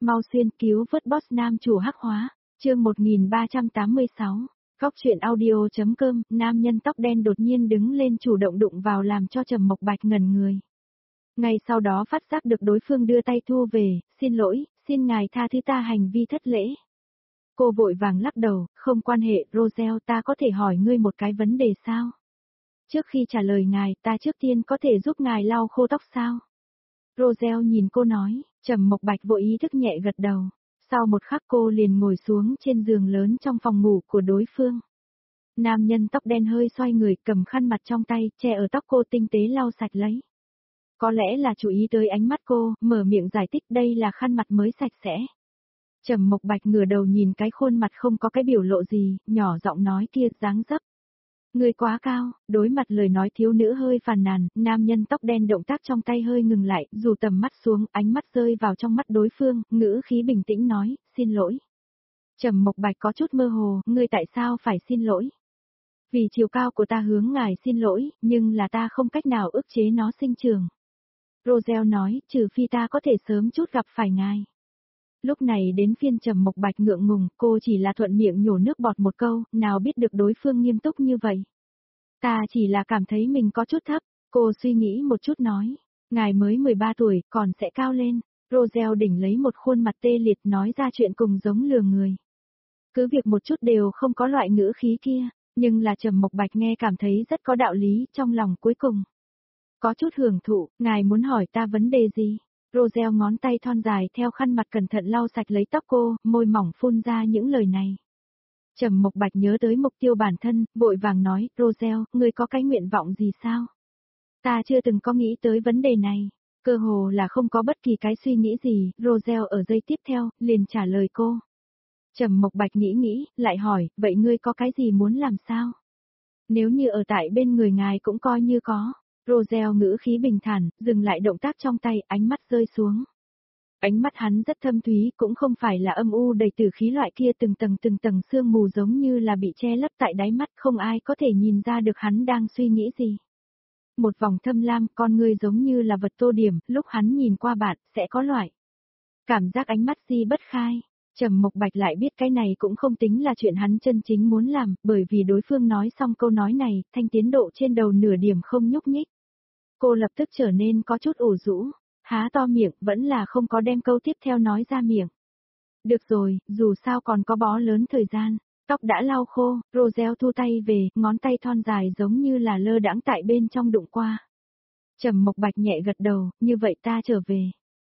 mau xuyên cứu vớt boss nam chủ hắc hóa, chương 1386. Góc truyện audio.com, nam nhân tóc đen đột nhiên đứng lên chủ động đụng vào làm cho Trầm Mộc Bạch ngẩn người. Ngay sau đó phát giác được đối phương đưa tay thu về, xin lỗi, xin ngài tha thứ ta hành vi thất lễ. Cô vội vàng lắc đầu, không quan hệ, Roselle, ta có thể hỏi ngươi một cái vấn đề sao? Trước khi trả lời ngài, ta trước tiên có thể giúp ngài lau khô tóc sao? Roselle nhìn cô nói, Trầm Mộc Bạch vội ý thức nhẹ gật đầu. Sau một khắc cô liền ngồi xuống trên giường lớn trong phòng ngủ của đối phương. Nam nhân tóc đen hơi xoay người cầm khăn mặt trong tay, che ở tóc cô tinh tế lau sạch lấy. Có lẽ là chú ý tới ánh mắt cô, mở miệng giải thích đây là khăn mặt mới sạch sẽ. Trầm Mộc Bạch ngửa đầu nhìn cái khuôn mặt không có cái biểu lộ gì, nhỏ giọng nói kia dáng dấp. Người quá cao, đối mặt lời nói thiếu nữ hơi phàn nàn, nam nhân tóc đen động tác trong tay hơi ngừng lại, dù tầm mắt xuống, ánh mắt rơi vào trong mắt đối phương, ngữ khí bình tĩnh nói, xin lỗi. Trầm Mộc Bạch có chút mơ hồ, ngươi tại sao phải xin lỗi? Vì chiều cao của ta hướng ngài xin lỗi, nhưng là ta không cách nào ức chế nó sinh trưởng. Roselle nói, trừ phi ta có thể sớm chút gặp phải ngài. Lúc này đến phiên Trầm Mộc Bạch ngượng ngùng, cô chỉ là thuận miệng nhổ nước bọt một câu, nào biết được đối phương nghiêm túc như vậy. Ta chỉ là cảm thấy mình có chút thấp, cô suy nghĩ một chút nói, ngài mới 13 tuổi, còn sẽ cao lên. Roselle đỉnh lấy một khuôn mặt tê liệt nói ra chuyện cùng giống lừa người. Cứ việc một chút đều không có loại ngữ khí kia, nhưng là Trầm Mộc Bạch nghe cảm thấy rất có đạo lý trong lòng cuối cùng. Có chút hưởng thụ, ngài muốn hỏi ta vấn đề gì? Roselle ngón tay thon dài theo khăn mặt cẩn thận lau sạch lấy tóc cô, môi mỏng phun ra những lời này. Trầm Mộc Bạch nhớ tới mục tiêu bản thân, vội vàng nói, Roselle, ngươi có cái nguyện vọng gì sao? Ta chưa từng có nghĩ tới vấn đề này, cơ hồ là không có bất kỳ cái suy nghĩ gì, Roselle ở giây tiếp theo, liền trả lời cô. Trầm Mộc Bạch nghĩ, lại hỏi, vậy ngươi có cái gì muốn làm sao? Nếu như ở tại bên người ngài cũng coi như có. Roselle ngữ khí bình thản, dừng lại động tác trong tay, ánh mắt rơi xuống. Ánh mắt hắn rất thâm thúy, cũng không phải là âm u đầy tử khí loại kia từng tầng sương mù giống như là bị che lấp tại đáy mắt, không ai có thể nhìn ra được hắn đang suy nghĩ gì. Một vòng thâm lam, con ngươi giống như là vật tô điểm, lúc hắn nhìn qua bạn, sẽ có loại cảm giác ánh mắt si bất khai. Trầm Mộc Bạch lại biết cái này cũng không tính là chuyện hắn chân chính muốn làm, bởi vì đối phương nói xong câu nói này, thanh tiến độ trên đầu nửa điểm không nhúc nhích. Cô lập tức trở nên có chút ủ rũ, há to miệng, vẫn là không có đem câu tiếp theo nói ra miệng. Được rồi, dù sao còn có bó lớn thời gian, tóc đã lau khô, Roselle thu tay về, ngón tay thon dài giống như là lơ đãng tại bên trong đụng qua. Trầm Mộc Bạch nhẹ gật đầu, như vậy ta trở về.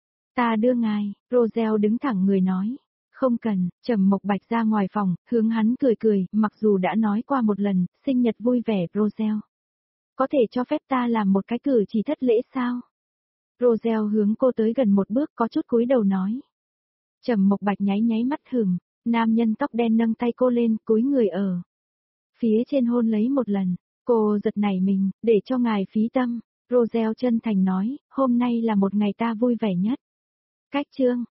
Ta đưa ngài, Roselle đứng thẳng người nói. Không cần, Trầm Mộc Bạch ra ngoài phòng, hướng hắn cười, mặc dù đã nói qua một lần, sinh nhật vui vẻ, Roselle. Có thể cho phép ta làm một cái cử chỉ thất lễ sao? Roselle hướng cô tới gần một bước có chút cúi đầu nói. Trầm Mộc Bạch nháy mắt hửng, nam nhân tóc đen nâng tay cô lên, cúi người ở phía trên hôn lấy một lần, cô giật nảy mình, để cho ngài phí tâm. Roselle chân thành nói, hôm nay là một ngày ta vui vẻ nhất. Cách chương.